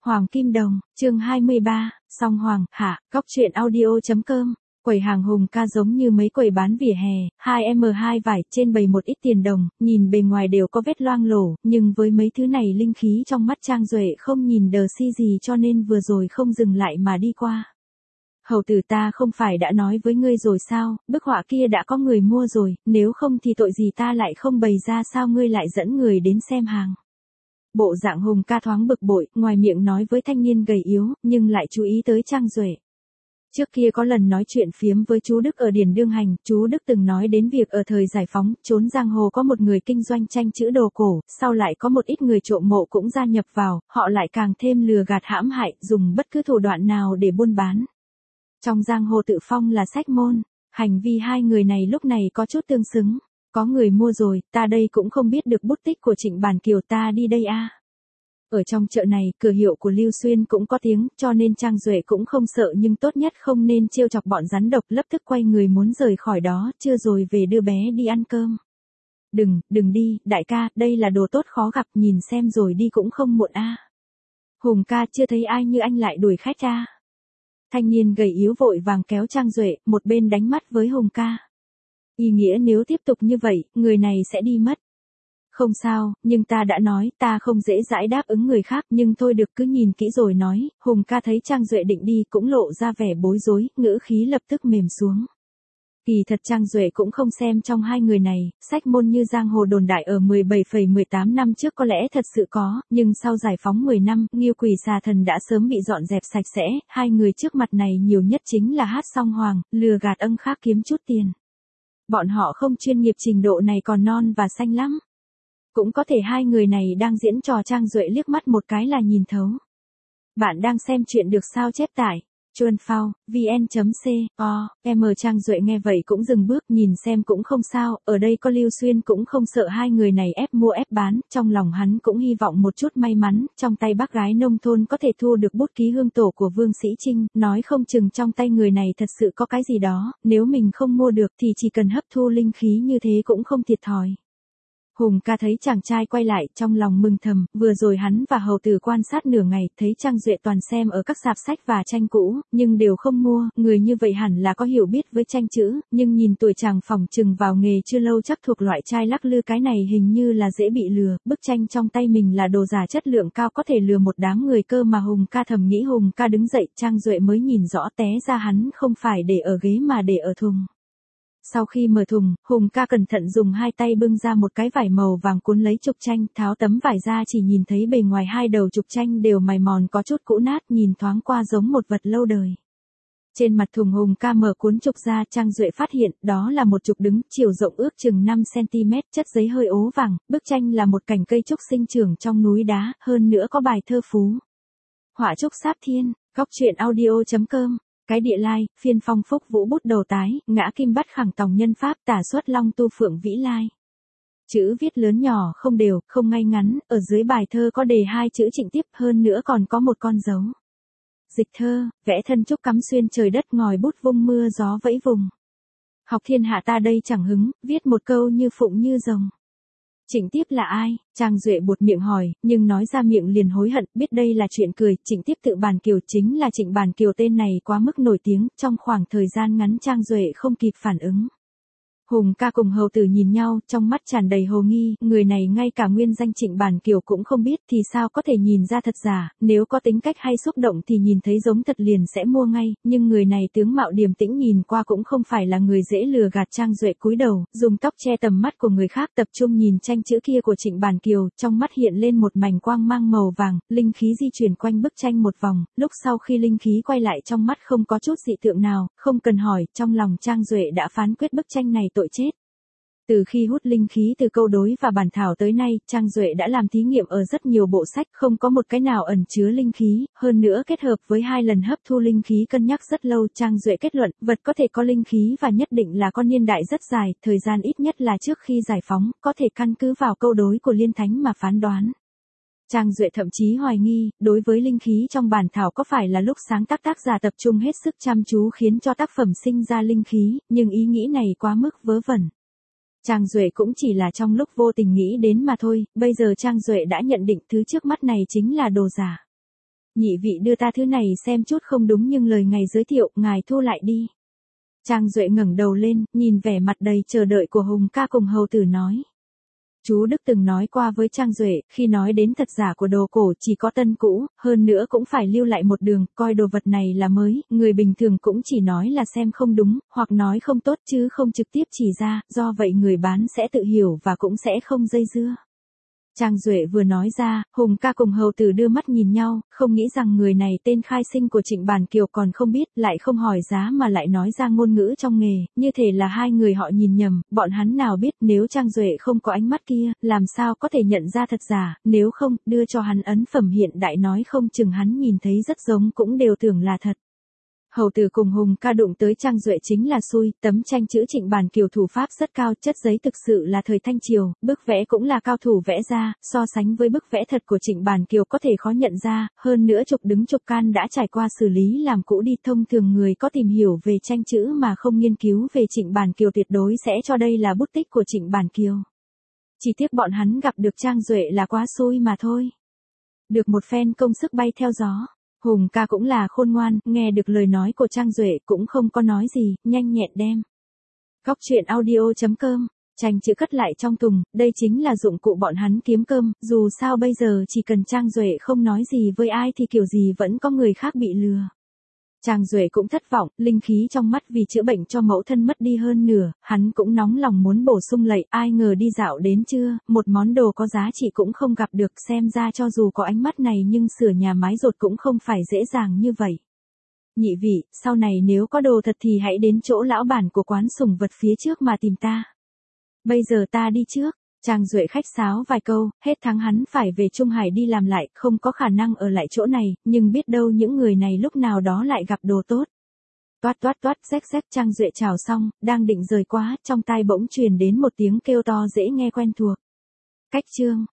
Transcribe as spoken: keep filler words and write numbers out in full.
Hoàng Kim Đồng, chương hai mươi ba, Song Hoàng, hạ, góc truyện audio.com. Quầy hàng Hùng Ca giống như mấy quầy bán vỉa hè, hai mét hai vải, trên bày một ít tiền đồng, nhìn bề ngoài đều có vết loang lổ, nhưng với mấy thứ này linh khí trong mắt Trang Duệ không nhìn đờ si gì cho nên vừa rồi không dừng lại mà đi qua. Hầu tử, ta không phải đã nói với ngươi rồi sao, bức họa kia đã có người mua rồi, nếu không thì tội gì ta lại không bày ra, sao ngươi lại dẫn người đến xem hàng. Bộ dạng Hùng Ca thoáng bực bội, ngoài miệng nói với thanh niên gầy yếu, nhưng lại chú ý tới Trang Duệ. Trước kia có lần nói chuyện phiếm với chú Đức ở Điền Đương Hành, chú Đức từng nói đến việc ở thời giải phóng, trốn giang hồ có một người kinh doanh tranh chữ đồ cổ, sau lại có một ít người trộm mộ cũng gia nhập vào, họ lại càng thêm lừa gạt hãm hại, dùng bất cứ thủ đoạn nào để buôn bán. Trong giang hồ tự phong là sách môn, hành vi hai người này lúc này có chút tương xứng. Có người mua rồi, ta đây cũng không biết được bút tích của Trịnh Bản Kiều, ta đi đây a. Ở trong chợ này, cửa hiệu của Lưu Xuyên cũng có tiếng, cho nên Trang Duệ cũng không sợ, nhưng tốt nhất không nên trêu chọc bọn rắn độc, lập tức quay người muốn rời khỏi đó, chưa rồi về đưa bé đi ăn cơm. Đừng, đừng đi, đại ca, đây là đồ tốt khó gặp, nhìn xem rồi đi cũng không muộn a. Hùng ca, chưa thấy ai như anh lại đuổi khách a. Thanh niên gầy yếu vội vàng kéo Trang Duệ, một bên đánh mắt với Hùng ca. Ý nghĩa nếu tiếp tục như vậy, người này sẽ đi mất. Không sao, nhưng ta đã nói, ta không dễ dãi đáp ứng người khác, nhưng thôi được, cứ nhìn kỹ rồi nói. Hùng ca thấy Trang Duệ định đi cũng lộ ra vẻ bối rối, ngữ khí lập tức mềm xuống. Kỳ thật Trang Duệ cũng không xem trong hai người này, sách môn như giang hồ đồn đại ở mười bảy phẩy mười tám năm trước có lẽ thật sự có, nhưng sau giải phóng mười năm, Nghiêu Quỷ Xà Thần đã sớm bị dọn dẹp sạch sẽ, hai người trước mặt này nhiều nhất chính là hát song hoàng, lừa gạt ân khác kiếm chút tiền. Bọn họ không chuyên nghiệp, trình độ này còn non và xanh lắm. Cũng có thể hai người này đang diễn trò. Trang Duệ liếc mắt một cái là nhìn thấu. Bạn đang xem chuyện được sao chép tải. Chuan phao, vn.co, em Trang Duệ nghe vậy cũng dừng bước, nhìn xem cũng không sao, ở đây có Lưu Xuyên cũng không sợ hai người này ép mua ép bán, trong lòng hắn cũng hy vọng một chút may mắn, trong tay bác gái nông thôn có thể thu được bút ký hương tổ của Vương Sĩ Trinh, nói không chừng trong tay người này thật sự có cái gì đó, nếu mình không mua được thì chỉ cần hấp thu linh khí như thế cũng không thiệt thòi. Hùng ca thấy chàng trai quay lại, trong lòng mừng thầm, vừa rồi hắn và hầu tử quan sát nửa ngày, thấy Trang Duệ toàn xem ở các sạp sách và tranh cũ, nhưng đều không mua, người như vậy hẳn là có hiểu biết với tranh chữ, nhưng nhìn tuổi chàng phỏng chừng vào nghề chưa lâu, chắc thuộc loại trai lắc lư, cái này hình như là dễ bị lừa, bức tranh trong tay mình là đồ giả chất lượng cao, có thể lừa một đám người cơ mà. Hùng ca thầm nghĩ. Hùng ca đứng dậy, Trang Duệ mới nhìn rõ, té ra hắn không phải để ở ghế mà để ở thùng. Sau khi mở thùng, Hùng ca cẩn thận dùng hai tay bưng ra một cái vải màu vàng cuốn lấy trục tranh, tháo tấm vải ra, chỉ nhìn thấy bề ngoài hai đầu trục tranh đều mài mòn có chút cũ nát, nhìn thoáng qua giống một vật lâu đời. Trên mặt thùng Hùng ca mở cuốn trục ra, Trang Duệ phát hiện đó là một trục đứng, chiều rộng ước chừng năm xăng-ti-mét, chất giấy hơi ố vàng, bức tranh là một cành cây trúc sinh trưởng trong núi đá, hơn nữa có bài thơ phú. Họa trúc sáp thiên, góc truyện audio.com. Cái địa lai, phiên phong phúc vũ bút đầu tái, ngã kim bắt khẳng tòng nhân pháp, tả xuất long tu phượng vĩ lai. Chữ viết lớn nhỏ không đều, không ngay ngắn, ở dưới bài thơ có đề hai chữ Trịnh tiếp, hơn nữa còn có một con dấu. Dịch thơ, vẽ thân trúc cắm xuyên trời đất, ngòi bút vung mưa gió vẫy vùng. Học thiên hạ ta đây chẳng hứng, viết một câu như phụng như rồng. Trịnh tiếp là ai? Trang Duệ buột miệng hỏi, nhưng nói ra miệng liền hối hận, biết đây là chuyện cười. Trịnh tiếp tự Bản Kiều, chính là Trịnh Bản Kiều, tên này quá mức nổi tiếng, trong khoảng thời gian ngắn Trang Duệ không kịp phản ứng. Hùng ca cùng hầu tử nhìn nhau, trong mắt tràn đầy hồ nghi, người này ngay cả nguyên danh Trịnh Bản Kiều cũng không biết thì sao có thể nhìn ra thật giả, nếu có tính cách hay xúc động thì nhìn thấy giống thật liền sẽ mua ngay, nhưng người này tướng mạo điềm tĩnh, nhìn qua cũng không phải là người dễ lừa gạt. Trang Duệ cúi đầu, dùng tóc che tầm mắt của người khác, tập trung nhìn tranh chữ kia của Trịnh Bản Kiều, trong mắt hiện lên một mảnh quang mang màu vàng, linh khí di chuyển quanh bức tranh một vòng, lúc sau khi linh khí quay lại trong mắt không có chút dị tượng nào, không cần hỏi, trong lòng Trang Duệ đã phán quyết bức tranh này tội chết. Từ khi hút linh khí từ câu đối và bản thảo tới nay, Trang Duệ đã làm thí nghiệm ở rất nhiều bộ sách, không có một cái nào ẩn chứa linh khí, hơn nữa kết hợp với hai lần hấp thu linh khí cân nhắc rất lâu, Trang Duệ kết luận, vật có thể có linh khí và nhất định là có niên đại rất dài, thời gian ít nhất là trước khi giải phóng, có thể căn cứ vào câu đối của Liên Thánh mà phán đoán. Trang Duệ thậm chí hoài nghi, đối với linh khí trong bản thảo có phải là lúc sáng tác tác giả tập trung hết sức chăm chú khiến cho tác phẩm sinh ra linh khí, nhưng ý nghĩ này quá mức vớ vẩn. Trang Duệ cũng chỉ là trong lúc vô tình nghĩ đến mà thôi, bây giờ Trang Duệ đã nhận định thứ trước mắt này chính là đồ giả. Nhị vị đưa ta thứ này xem chút không đúng nhưng lời ngày giới thiệu, ngài thu lại đi. Trang Duệ ngẩng đầu lên, nhìn vẻ mặt đầy chờ đợi của Hùng ca cùng hầu tử nói. Chú Đức từng nói qua với Trang Duệ, khi nói đến thật giả của đồ cổ chỉ có tân cũ, hơn nữa cũng phải lưu lại một đường, coi đồ vật này là mới, người bình thường cũng chỉ nói là xem không đúng, hoặc nói không tốt chứ không trực tiếp chỉ ra, do vậy người bán sẽ tự hiểu và cũng sẽ không dây dưa. Trang Duệ vừa nói ra, Hùng ca cùng hầu tử đưa mắt nhìn nhau, không nghĩ rằng người này tên khai sinh của Trịnh Bản Kiều còn không biết, lại không hỏi giá mà lại nói ra ngôn ngữ trong nghề, như thể là hai người họ nhìn nhầm, bọn hắn nào biết nếu Trang Duệ không có ánh mắt kia, làm sao có thể nhận ra thật giả, nếu không, đưa cho hắn ấn phẩm hiện đại nói không chừng hắn nhìn thấy rất giống cũng đều tưởng là thật. Hầu tử cùng Hùng ca đụng tới Trang Duệ chính là xui, tấm tranh chữ Trịnh Bản Kiều thủ pháp rất cao, chất giấy thực sự là thời Thanh Triều, bức vẽ cũng là cao thủ vẽ ra, so sánh với bức vẽ thật của Trịnh Bản Kiều có thể khó nhận ra, hơn nữa trục đứng trục can đã trải qua xử lý làm cũ đi, thông thường người có tìm hiểu về tranh chữ mà không nghiên cứu về Trịnh Bản Kiều tuyệt đối sẽ cho đây là bút tích của Trịnh Bản Kiều. Chỉ tiếc bọn hắn gặp được Trang Duệ là quá xui mà thôi. Được một phen công sức bay theo gió. Hùng ca cũng là khôn ngoan, nghe được lời nói của Trang Duệ cũng không có nói gì, nhanh nhẹn đem. Góc truyện audio chấm com, tranh chữ cất lại trong thùng, đây chính là dụng cụ bọn hắn kiếm cơm, dù sao bây giờ chỉ cần Trang Duệ không nói gì với ai thì kiểu gì vẫn có người khác bị lừa. Trang Duệ cũng thất vọng, linh khí trong mắt vì chữa bệnh cho mẫu thân mất đi hơn nửa, hắn cũng nóng lòng muốn bổ sung lạy, ai ngờ đi dạo đến trưa, một món đồ có giá trị cũng không gặp được, xem ra cho dù có ánh mắt này nhưng sửa nhà mái dột cũng không phải dễ dàng như vậy. Nhị vị, sau này nếu có đồ thật thì hãy đến chỗ lão bản của quán sủng vật phía trước mà tìm ta. Bây giờ ta đi trước. Trang Duệ khách sáo vài câu, hết tháng hắn phải về Trung Hải đi làm lại, không có khả năng ở lại chỗ này, nhưng biết đâu những người này lúc nào đó lại gặp đồ tốt. Toát toát toát, rách rách, Trang Duệ chào xong, đang định rời quá, trong tai bỗng truyền đến một tiếng kêu to dễ nghe quen thuộc. Cách chương.